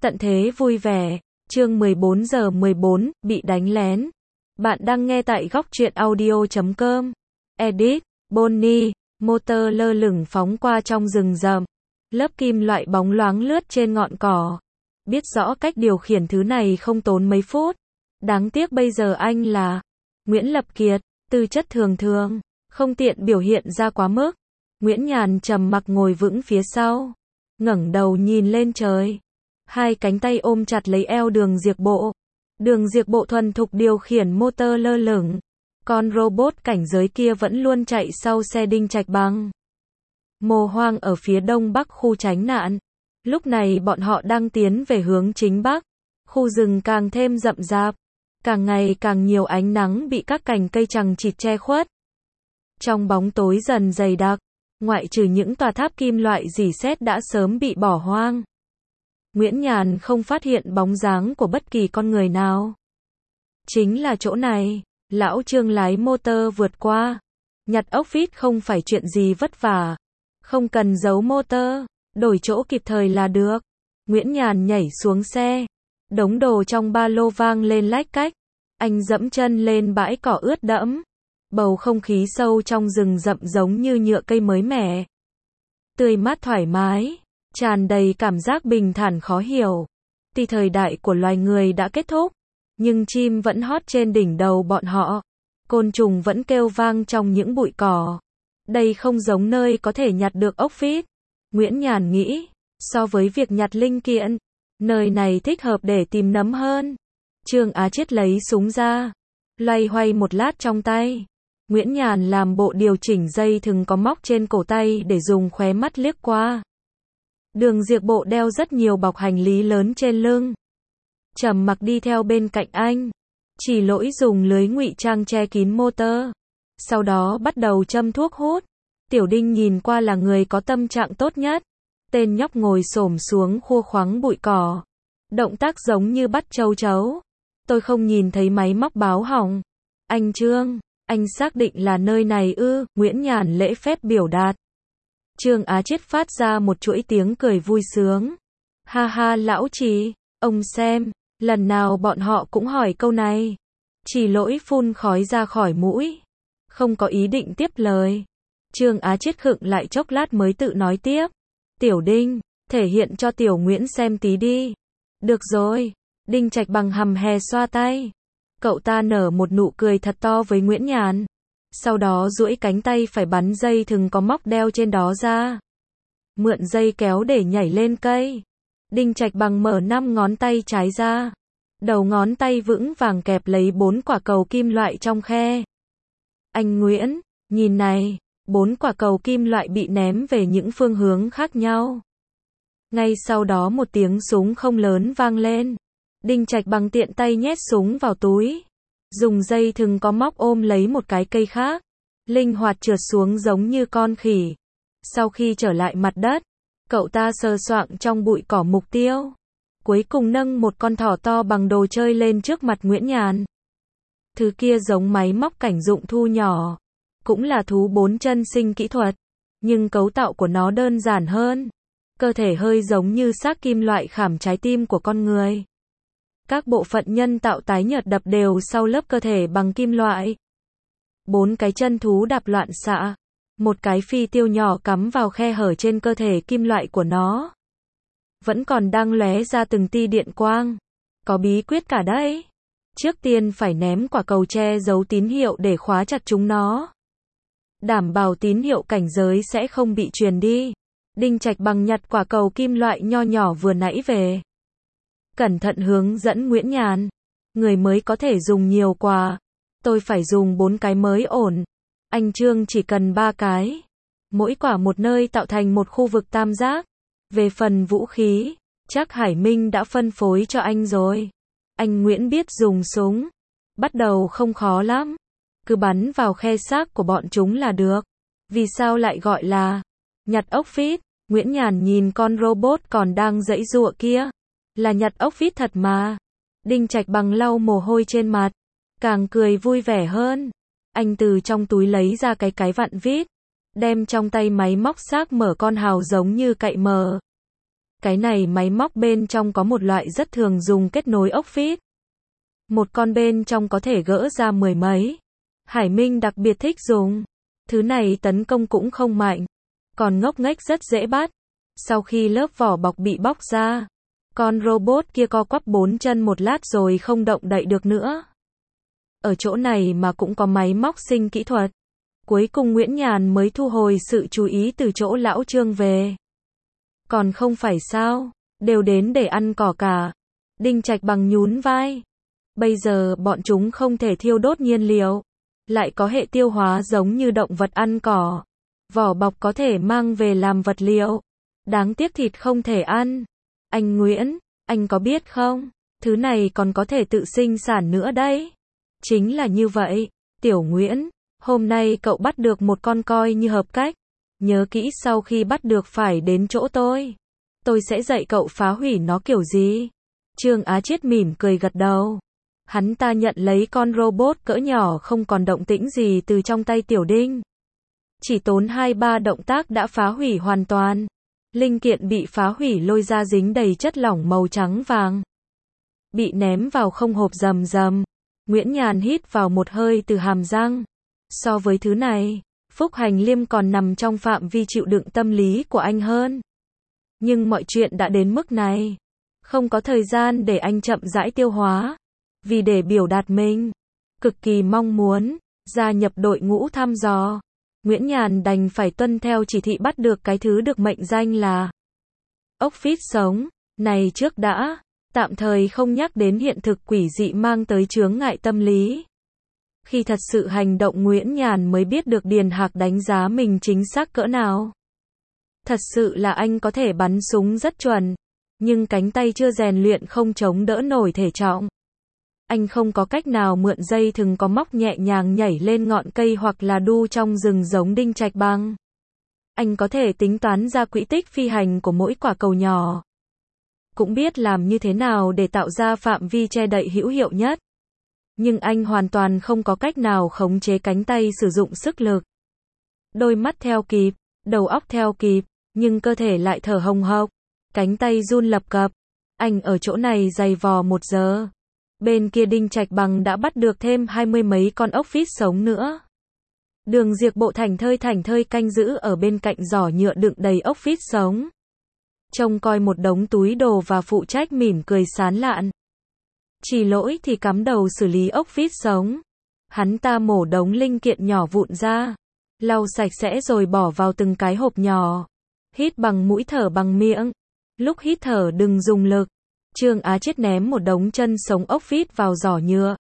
Tận thế vui vẻ, chương 14 giờ 14, bị đánh lén. Bạn đang nghe tại góc truyện audio.com. Edit, Bonnie, motor lơ lửng phóng qua trong rừng rậm. Lớp kim loại bóng loáng lướt trên ngọn cỏ. Biết rõ cách điều khiển thứ này không tốn mấy phút. Đáng tiếc bây giờ anh là Nguyễn Lập Kiệt, tư chất thường thường, không tiện biểu hiện ra quá mức. Nguyễn Nhàn trầm mặc ngồi vững phía sau, ngẩng đầu nhìn lên trời. Hai cánh tay ôm chặt lấy eo Đường Diệp Bộ. Đường Diệp Bộ thuần thục điều khiển motor lơ lửng. Con robot cảnh giới kia vẫn luôn chạy sau xe Đinh Trạch Bằng. Mồ Hoang ở phía đông bắc khu tránh nạn. Lúc này bọn họ đang tiến về hướng chính bắc. Khu rừng càng thêm rậm rạp. Càng ngày càng nhiều ánh nắng bị các cành cây chằng chịt che khuất. Trong bóng tối dần dày đặc, ngoại trừ những tòa tháp kim loại rỉ sét đã sớm bị bỏ hoang, Nguyễn Nhàn không phát hiện bóng dáng của bất kỳ con người nào. Chính là chỗ này, lão Trương lái motor vượt qua. Nhặt ốc vít không phải chuyện gì vất vả. Không cần giấu motor, đổi chỗ kịp thời là được. Nguyễn Nhàn nhảy xuống xe. Đống đồ trong ba lô vang lên lách cách. Anh dẫm chân lên bãi cỏ ướt đẫm. Bầu không khí sâu trong rừng rậm giống như nhựa cây mới mẻ. Tươi mát thoải mái, tràn đầy cảm giác bình thản khó hiểu. Tuy thời đại của loài người đã kết thúc, nhưng chim vẫn hót trên đỉnh đầu bọn họ. Côn trùng vẫn kêu vang trong những bụi cỏ. Đây không giống nơi có thể nhặt được ốc vít. Nguyễn Nhàn nghĩ, so với việc nhặt linh kiện, nơi này thích hợp để tìm nấm hơn. Trương Á Chiết lấy súng ra, loay hoay một lát trong tay. Nguyễn Nhàn làm bộ điều chỉnh dây thừng có móc trên cổ tay để dùng khóe mắt liếc qua. Đường Diệp Bộ đeo rất nhiều bọc hành lý lớn trên lưng. Trầm mặc đi theo bên cạnh anh. Chỉ lỗi dùng lưới ngụy trang che kín motor. Sau đó bắt đầu châm thuốc hút. Tiểu Đinh nhìn qua là người có tâm trạng tốt nhất. Tên nhóc ngồi xổm xuống khua khoắng bụi cỏ. Động tác giống như bắt châu chấu. Tôi không nhìn thấy máy móc báo hỏng. Anh Trương, anh xác định là nơi này ư? Nguyễn Nhàn lễ phép biểu đạt. Trương Á Chiết phát ra một chuỗi tiếng cười vui sướng. Ha ha lão Trì, ông xem, lần nào bọn họ cũng hỏi câu này. Chỉ lỗi phun khói ra khỏi mũi. Không có ý định tiếp lời. Trương Á Chiết khựng lại chốc lát mới tự nói tiếp. Tiểu Đinh, thể hiện cho Tiểu Nguyễn xem tí đi. Được rồi. Đinh Trạch Bằng hầm hè xoa tay. Cậu ta nở một nụ cười thật to với Nguyễn Nhàn. Sau đó duỗi cánh tay phải bắn dây thừng có móc đeo trên đó ra. Mượn dây kéo để nhảy lên cây. Đinh Trạch Bằng mở 5 ngón tay trái ra. Đầu ngón tay vững vàng kẹp lấy 4 quả cầu kim loại trong khe. Anh Nguyễn, nhìn này, 4 quả cầu kim loại bị ném về những phương hướng khác nhau. Ngay sau đó một tiếng súng không lớn vang lên. Đinh Trạch Bằng tiện tay nhét súng vào túi. Dùng dây thừng có móc ôm lấy một cái cây khác. Linh hoạt trượt xuống giống như con khỉ. Sau khi trở lại mặt đất, cậu ta sờ soạng trong bụi cỏ mục tiêu. Cuối cùng nâng một con thỏ to bằng đồ chơi lên trước mặt Nguyễn Nhàn. Thứ kia giống máy móc cảnh dụng thu nhỏ. Cũng là thú 4 chân sinh kỹ thuật. Nhưng cấu tạo của nó đơn giản hơn. Cơ thể hơi giống như xác kim loại khảm trái tim của con người. Các bộ phận nhân tạo tái nhợt đập đều sau lớp cơ thể bằng kim loại. 4 cái chân thú đạp loạn xạ. Một cái phi tiêu nhỏ cắm vào khe hở trên cơ thể kim loại của nó. Vẫn còn đang lóe ra từng tia điện quang. Có bí quyết cả đấy. Trước tiên phải ném quả cầu che giấu tín hiệu để khóa chặt chúng nó. Đảm bảo tín hiệu cảnh giới sẽ không bị truyền đi. Đinh Trạch Bằng nhặt quả cầu kim loại nho nhỏ vừa nãy về. Cẩn thận hướng dẫn Nguyễn Nhàn. Người mới có thể dùng nhiều quả. Tôi phải dùng 4 cái mới ổn. Anh Trương chỉ cần 3 cái. Mỗi quả một nơi tạo thành một khu vực tam giác. Về phần vũ khí, chắc Hải Minh đã phân phối cho anh rồi. Anh Nguyễn biết dùng súng. Bắt đầu không khó lắm. Cứ bắn vào khe xác của bọn chúng là được. Vì sao lại gọi là nhặt ốc vít? Nguyễn Nhàn nhìn con robot còn đang giãy giụa kia. Là nhặt ốc vít thật mà. Đinh Trạch Bằng lau mồ hôi trên mặt. Càng cười vui vẻ hơn. Anh từ trong túi lấy ra cái vặn vít. Đem trong tay máy móc xác mở con hào giống như cậy mở. Cái này máy móc bên trong có một loại rất thường dùng kết nối ốc vít. Một con bên trong có thể gỡ ra mười mấy. Hải Minh đặc biệt thích dùng. Thứ này tấn công cũng không mạnh. Còn ngốc nghếch rất dễ bắt. Sau khi lớp vỏ bọc bị bóc ra, con robot kia co quắp bốn chân một lát rồi không động đậy được nữa. Ở chỗ này mà cũng có máy móc sinh kỹ thuật. Cuối cùng Nguyễn Nhàn mới thu hồi sự chú ý từ chỗ lão Trương về. Còn không phải sao, đều đến để ăn cỏ cả. Đinh Trạch Bằng nhún vai. Bây giờ bọn chúng không thể thiêu đốt nhiên liệu, lại có hệ tiêu hóa giống như động vật ăn cỏ. Vỏ bọc có thể mang về làm vật liệu. Đáng tiếc thịt không thể ăn. Anh Nguyễn, anh có biết không, thứ này còn có thể tự sinh sản nữa đấy. Chính là như vậy, Tiểu Nguyễn, hôm nay cậu bắt được một con coi như hợp cách. Nhớ kỹ sau khi bắt được phải đến chỗ tôi. Tôi sẽ dạy cậu phá hủy nó kiểu gì. Trương Á Chiết mỉm cười gật đầu. Hắn ta nhận lấy con robot cỡ nhỏ không còn động tĩnh gì từ trong tay Tiểu Đinh. Chỉ tốn 2-3 động tác đã phá hủy hoàn toàn. Linh kiện bị phá hủy lôi ra dính đầy chất lỏng màu trắng vàng. Bị ném vào không hộp rầm rầm. Nguyễn Nhàn hít vào một hơi từ hàm răng. So với thứ này, Phúc Hành Liêm còn nằm trong phạm vi chịu đựng tâm lý của anh hơn. Nhưng mọi chuyện đã đến mức này. Không có thời gian để anh chậm rãi tiêu hóa. Vì để biểu đạt mình cực kỳ mong muốn gia nhập đội ngũ thăm dò, Nguyễn Nhàn đành phải tuân theo chỉ thị bắt được cái thứ được mệnh danh là ốc vít sống này trước đã, tạm thời không nhắc đến hiện thực quỷ dị mang tới chướng ngại tâm lý. Khi thật sự hành động Nguyễn Nhàn mới biết được Điền Hạc đánh giá mình chính xác cỡ nào. Thật sự là anh có thể bắn súng rất chuẩn, nhưng cánh tay chưa rèn luyện không chống đỡ nổi thể trọng. Anh không có cách nào mượn dây thừng có móc nhẹ nhàng nhảy lên ngọn cây hoặc là đu trong rừng giống Đinh Trạch Bằng. Anh có thể tính toán ra quỹ tích phi hành của mỗi quả cầu nhỏ. Cũng biết làm như thế nào để tạo ra phạm vi che đậy hữu hiệu nhất. Nhưng anh hoàn toàn không có cách nào khống chế cánh tay sử dụng sức lực. Đôi mắt theo kịp, đầu óc theo kịp, nhưng cơ thể lại thở hồng hộc. Cánh tay run lập cập. Anh ở chỗ này giày vò 1 giờ. Bên kia Đinh Trạch Bằng đã bắt được thêm 20 mấy con ốc vít sống nữa. Đường Diệp Bộ thảnh thơi canh giữ ở bên cạnh giỏ nhựa đựng đầy ốc vít sống. Trông coi một đống túi đồ và phụ trách mỉm cười sán lạn. Chỉ lỗi thì cắm đầu xử lý ốc vít sống. Hắn ta mổ đống linh kiện nhỏ vụn ra, lau sạch sẽ rồi bỏ vào từng cái hộp nhỏ. Hít bằng mũi thở bằng miệng. Lúc hít thở đừng dùng lực. Trương Á Chiết ném một đống chân sống ốc vít vào giỏ nhựa.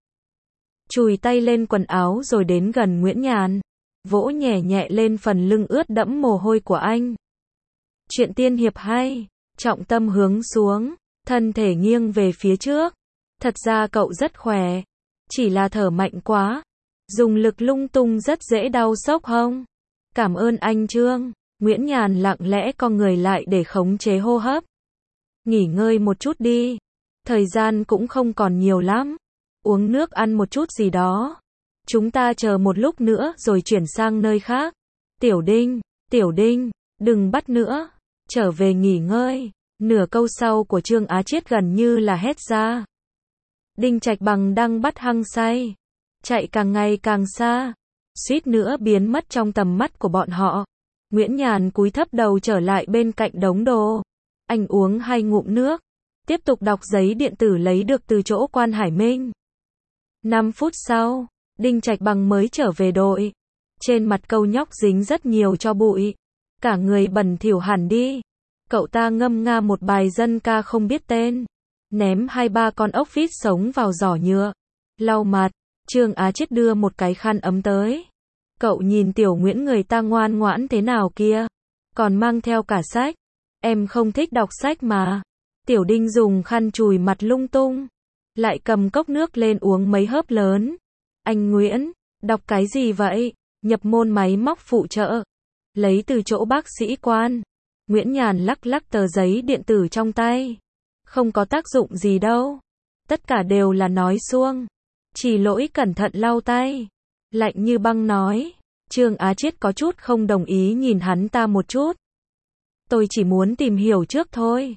Chùi tay lên quần áo rồi đến gần Nguyễn Nhàn. Vỗ nhẹ nhẹ lên phần lưng ướt đẫm mồ hôi của anh. Chuyện tiên hiệp hay. Trọng tâm hướng xuống. Thân thể nghiêng về phía trước. Thật ra cậu rất khỏe. Chỉ là thở mạnh quá. Dùng lực lung tung rất dễ đau xốc hông. Cảm ơn anh Trương. Nguyễn Nhàn lặng lẽ co người lại để khống chế hô hấp. Nghỉ ngơi một chút đi. Thời gian cũng không còn nhiều lắm. Uống nước ăn một chút gì đó. Chúng ta chờ một lúc nữa rồi chuyển sang nơi khác. Tiểu Đinh, đừng bắt nữa. Trở về nghỉ ngơi. Nửa câu sau của Trương Á Chiết gần như là hét ra. Đinh Trạch Bằng đang bắt hăng say. Chạy càng ngày càng xa. Suýt nữa biến mất trong tầm mắt của bọn họ. Nguyễn Nhàn cúi thấp đầu trở lại bên cạnh đống đồ. Anh uống 2 ngụm nước. Tiếp tục đọc giấy điện tử lấy được từ chỗ quan Hải Minh. 5 phút sau, Đinh Trạch Bằng mới trở về đội. Trên mặt câu nhóc dính rất nhiều tro bụi. Cả người bẩn thỉu hẳn đi. Cậu ta ngâm nga một bài dân ca không biết tên. Ném 2-3 con ốc vít sống vào giỏ nhựa. Lau mặt, Trương Á Chiết đưa một cái khăn ấm tới. Cậu nhìn Tiểu Nguyễn người ta ngoan ngoãn thế nào kia. Còn mang theo cả sách. Em không thích đọc sách mà. Tiểu Đinh dùng khăn chùi mặt lung tung. Lại cầm cốc nước lên uống mấy hớp lớn. Anh Nguyễn, đọc cái gì vậy? Nhập môn máy móc phụ trợ. Lấy từ chỗ bác sĩ quan. Nguyễn Nhàn lắc lắc tờ giấy điện tử trong tay. Không có tác dụng gì đâu. Tất cả đều là nói suông. Chỉ lỗi cẩn thận lau tay. Lạnh như băng nói. Trương Á Chiết có chút không đồng ý nhìn hắn ta một chút. Tôi chỉ muốn tìm hiểu trước thôi.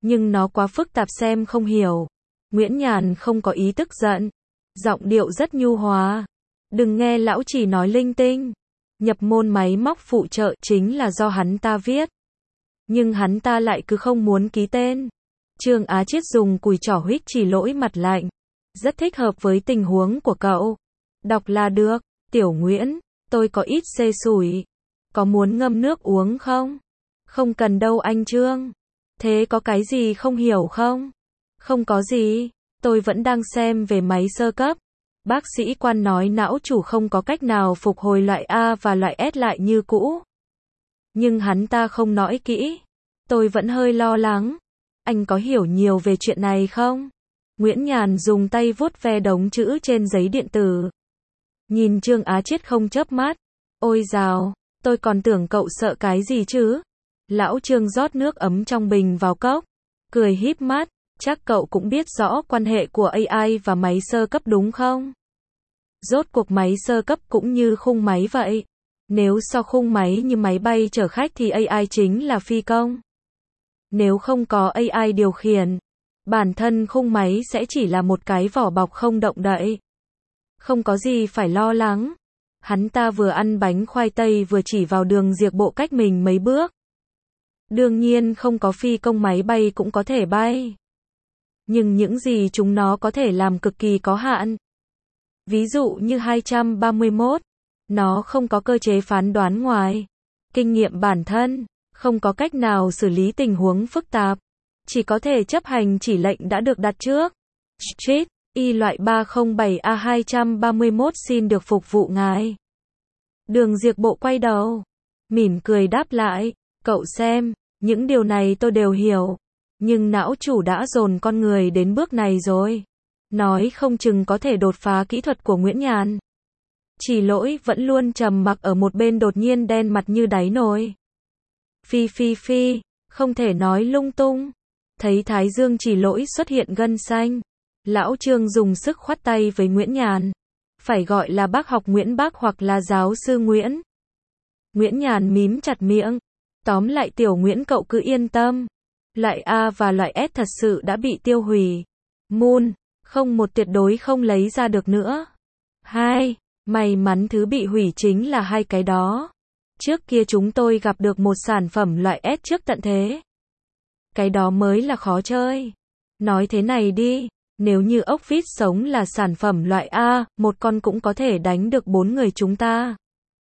Nhưng nó quá phức tạp xem không hiểu. Nguyễn Nhàn không có ý tức giận. Giọng điệu rất nhu hòa. Đừng nghe lão chỉ nói linh tinh. Nhập môn máy móc phụ trợ chính là do hắn ta viết. Nhưng hắn ta lại cứ không muốn ký tên. Trương Á Chiết dùng cùi trỏ huých chỉ lỗi mặt lạnh. Rất thích hợp với tình huống của cậu. Đọc là được. Tiểu Nguyễn, tôi có ít xê sủi. Có muốn ngâm nước uống không? Không cần đâu anh Trương. Thế có cái gì không hiểu không? Không có gì. Tôi vẫn đang xem về máy sơ cấp. Bác sĩ Quan nói não chủ không có cách nào phục hồi loại A và loại S lại như cũ. Nhưng hắn ta không nói kỹ. Tôi vẫn hơi lo lắng. Anh có hiểu nhiều về chuyện này không? Nguyễn Nhàn dùng tay vuốt ve đống chữ trên giấy điện tử. Nhìn Trương Á Chiết không chớp mắt. Ôi dào, tôi còn tưởng cậu sợ cái gì chứ? Lão Trương rót nước ấm trong bình vào cốc. Cười híp mắt. Chắc cậu cũng biết rõ quan hệ của AI và máy sơ cấp đúng không? Rốt cuộc máy sơ cấp cũng như khung máy vậy. Nếu so khung máy như máy bay chở khách thì AI chính là phi công. Nếu không có AI điều khiển, bản thân khung máy sẽ chỉ là một cái vỏ bọc không động đậy. Không có gì phải lo lắng. Hắn ta vừa ăn bánh khoai tây vừa chỉ vào Đường Diệp Bộ cách mình mấy bước. Đương nhiên không có phi công máy bay cũng có thể bay. Nhưng những gì chúng nó có thể làm cực kỳ có hạn. Ví dụ như 231, nó không có cơ chế phán đoán ngoài kinh nghiệm bản thân, không có cách nào xử lý tình huống phức tạp, chỉ có thể chấp hành chỉ lệnh đã được đặt trước. Street, Y loại 307A231 xin được phục vụ ngài. Đường Diệp Bộ quay đầu, mỉm cười đáp lại, cậu xem, những điều này tôi đều hiểu. Nhưng não chủ đã dồn con người đến bước này rồi. Nói không chừng có thể đột phá kỹ thuật của Nguyễn Nhàn. Chỉ lỗi vẫn luôn trầm mặc ở một bên đột nhiên đen mặt như đáy nồi. Phi, không thể nói lung tung. Thấy thái dương chỉ lỗi xuất hiện gân xanh. Lão Trương dùng sức khoát tay với Nguyễn Nhàn. Phải gọi là bác học Nguyễn bác hoặc là giáo sư Nguyễn. Nguyễn Nhàn mím chặt miệng. Tóm lại tiểu Nguyễn cậu cứ yên tâm. Loại A và loại S thật sự đã bị tiêu hủy. Moon, không một tuyệt đối không lấy ra được nữa. 2. May mắn thứ bị hủy chính là hai cái đó. Trước kia chúng tôi gặp được một sản phẩm loại S trước tận thế. Cái đó mới là khó chơi. Nói thế này đi, nếu như ốc vít sống là sản phẩm loại A, một con cũng có thể đánh được 4 người chúng ta.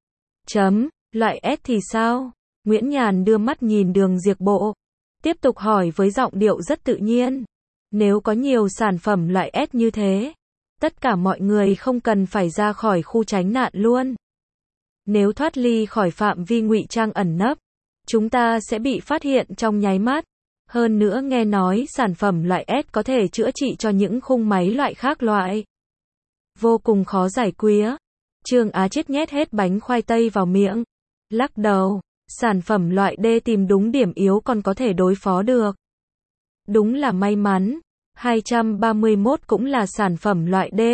Loại S thì sao? Nguyễn Nhàn đưa mắt nhìn Đường Diệp Bộ. Tiếp tục hỏi với giọng điệu rất tự nhiên. Nếu có nhiều sản phẩm loại S như thế, tất cả mọi người không cần phải ra khỏi khu tránh nạn luôn. Nếu thoát ly khỏi phạm vi ngụy trang ẩn nấp, chúng ta sẽ bị phát hiện trong nháy mắt. Hơn nữa nghe nói sản phẩm loại S có thể chữa trị cho những khung máy loại khác loại. Vô cùng khó giải quyết. Trương Á Chiết nhét hết bánh khoai tây vào miệng. Lắc đầu. Sản phẩm loại D tìm đúng điểm yếu còn có thể đối phó được. Đúng là may mắn. 231 cũng là sản phẩm loại D,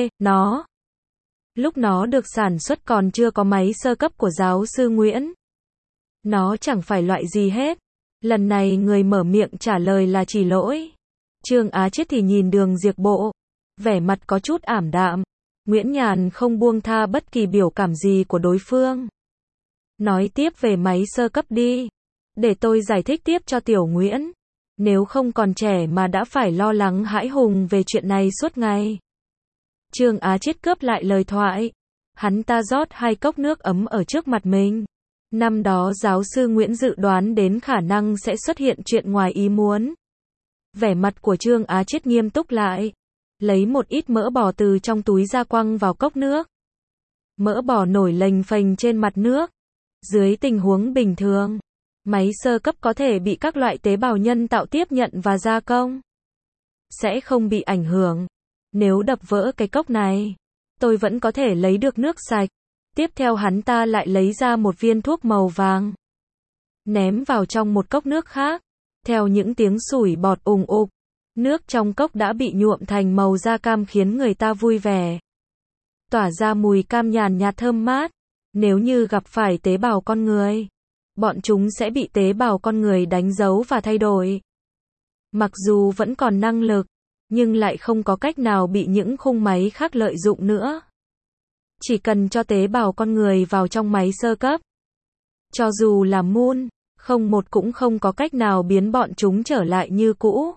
lúc nó được sản xuất còn chưa có máy sơ cấp của giáo sư Nguyễn. Nó chẳng phải loại gì hết. Lần này người mở miệng trả lời là chỉ lỗi. Trương Á Chiết thì nhìn Đường Diệp Bộ. Vẻ mặt có chút ảm đạm. Nguyễn Nhàn không buông tha bất kỳ biểu cảm gì của đối phương. Nói tiếp về máy sơ cấp đi. Để tôi giải thích tiếp cho Tiểu Nguyễn. Nếu không còn trẻ mà đã phải lo lắng hãi hùng về chuyện này suốt ngày. Trương Á Chiết cướp lại lời thoại. Hắn ta rót 2 cốc nước ấm ở trước mặt mình. Năm đó giáo sư Nguyễn dự đoán đến khả năng sẽ xuất hiện chuyện ngoài ý muốn. Vẻ mặt của Trương Á Chiết nghiêm túc lại. Lấy một ít mỡ bò từ trong túi ra quăng vào cốc nước. Mỡ bò nổi lềnh phềnh trên mặt nước. Dưới tình huống bình thường, máy sơ cấp có thể bị các loại tế bào nhân tạo tiếp nhận và gia công. Sẽ không bị ảnh hưởng. Nếu đập vỡ cái cốc này, tôi vẫn có thể lấy được nước sạch. Tiếp theo hắn ta lại lấy ra một viên thuốc màu vàng. Ném vào trong một cốc nước khác. Theo những tiếng sủi bọt ùng ục, nước trong cốc đã bị nhuộm thành màu da cam khiến người ta vui vẻ. Tỏa ra mùi cam nhàn nhạt thơm mát. Nếu như gặp phải tế bào con người, bọn chúng sẽ bị tế bào con người đánh dấu và thay đổi. Mặc dù vẫn còn năng lực, nhưng lại không có cách nào bị những khung máy khác lợi dụng nữa. Chỉ cần cho tế bào con người vào trong máy sơ cấp. Cho dù là Moon, không một cũng không có cách nào biến bọn chúng trở lại như cũ.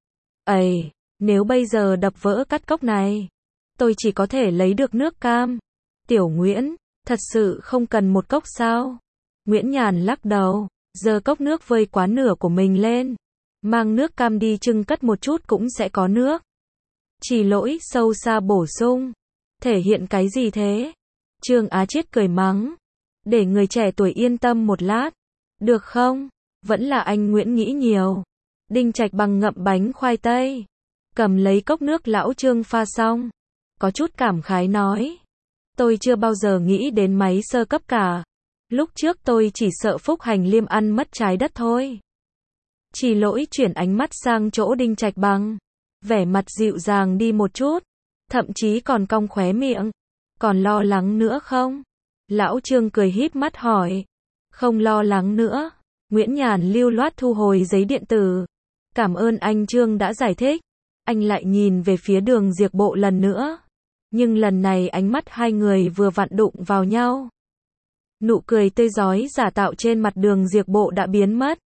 Ây, nếu bây giờ đập vỡ cắt cốc này, tôi chỉ có thể lấy được nước cam. Tiểu Nguyễn, thật sự không cần một cốc sao? Nguyễn Nhàn lắc đầu, giơ cốc nước vơi quá nửa của mình lên. Mang nước cam đi trưng cất một chút cũng sẽ có nước. Chỉ Lỗi sâu xa bổ sung. Thể hiện cái gì thế? Trương Á Chiết cười mắng. Để người trẻ tuổi yên tâm một lát. Được không? Vẫn là anh Nguyễn nghĩ nhiều. Đinh Trạch Bằng ngậm bánh khoai tây. Cầm lấy cốc nước lão Trương pha xong. Có chút cảm khái nói. Tôi chưa bao giờ nghĩ đến máy sơ cấp cả. Lúc trước tôi chỉ sợ Phúc Hành Liêm ăn mất trái đất thôi. Chỉ Lỗi chuyển ánh mắt sang chỗ Đinh Trạch Bằng. Vẻ mặt dịu dàng đi một chút. Thậm chí còn cong khóe miệng. Còn lo lắng nữa không? Lão Trương cười híp mắt hỏi. Không lo lắng nữa. Nguyễn Nhàn lưu loát thu hồi giấy điện tử. Cảm ơn anh Trương đã giải thích. Anh lại nhìn về phía Đường Diệp Bộ lần nữa. Nhưng lần này ánh mắt hai người vừa vặn đụng vào nhau. Nụ cười tươi rói giả tạo trên mặt Đường Diệp Bộ đã biến mất.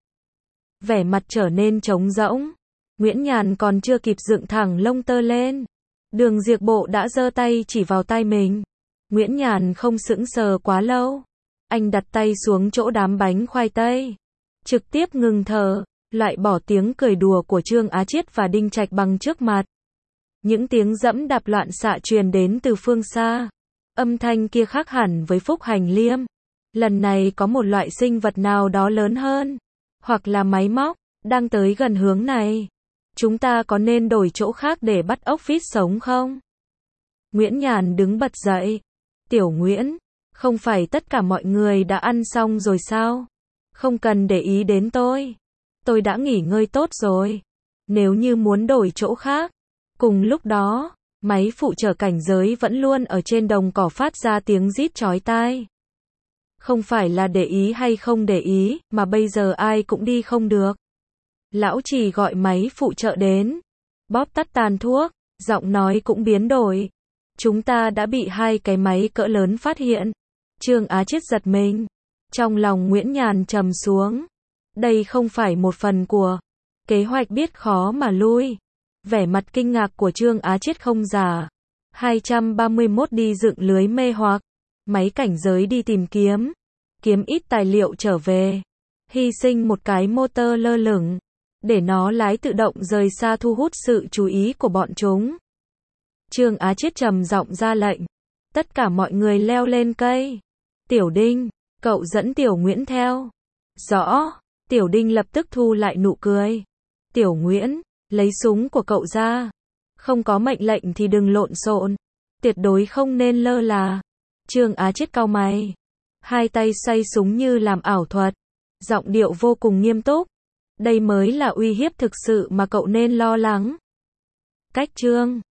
Vẻ mặt trở nên trống rỗng. Nguyễn Nhàn còn chưa kịp dựng thẳng lông tơ lên. Đường Diệp Bộ đã giơ tay chỉ vào tai mình. Nguyễn Nhàn không sững sờ quá lâu. Anh đặt tay xuống chỗ đám bánh khoai tây. Trực tiếp ngừng thở, loại bỏ tiếng cười đùa của Trương Á Chiết và Đinh Trạch Bằng trước mặt. Những tiếng dẫm đạp loạn xạ truyền đến từ phương xa. Âm thanh kia khác hẳn với Phúc Hành Liêm. Lần này có một loại sinh vật nào đó lớn hơn, hoặc là máy móc, đang tới gần hướng này. Chúng ta có nên đổi chỗ khác để bắt ốc vít sống không? Nguyễn Nhàn đứng bật dậy. Tiểu Nguyễn, không phải tất cả mọi người đã ăn xong rồi sao? Không cần để ý đến tôi. Tôi đã nghỉ ngơi tốt rồi. Nếu như muốn đổi chỗ khác. Cùng lúc đó, máy phụ trợ cảnh giới vẫn luôn ở trên đồng cỏ phát ra tiếng rít chói tai. Không phải là để ý hay không để ý, mà bây giờ ai cũng đi không được. Lão Trì gọi máy phụ trợ đến. Bóp tắt tàn thuốc, giọng nói cũng biến đổi. Chúng ta đã bị hai cái máy cỡ lớn phát hiện. Trương Á Chiết giật mình. Trong lòng Nguyễn Nhàn trầm xuống. Đây không phải một phần của kế hoạch biết khó mà lui. Vẻ mặt kinh ngạc của Trương Á Chiết không giả. 231 đi dựng lưới mê hoặc. Máy cảnh giới đi tìm kiếm. Kiếm ít tài liệu trở về. Hy sinh một cái motor lơ lửng. Để nó lái tự động rời xa thu hút sự chú ý của bọn chúng. Trương Á Chiết trầm giọng ra lệnh. Tất cả mọi người leo lên cây. Tiểu Đinh, cậu dẫn Tiểu Nguyễn theo. Rõ. Tiểu Đinh lập tức thu lại nụ cười. Tiểu Nguyễn, lấy súng của cậu ra. Không có mệnh lệnh thì đừng lộn xộn. Tuyệt đối không nên lơ là. Trương Á Chiết cau mày. Hai tay xoay súng như làm ảo thuật. Giọng điệu vô cùng nghiêm túc. Đây mới là uy hiếp thực sự mà cậu nên lo lắng. Cách Trương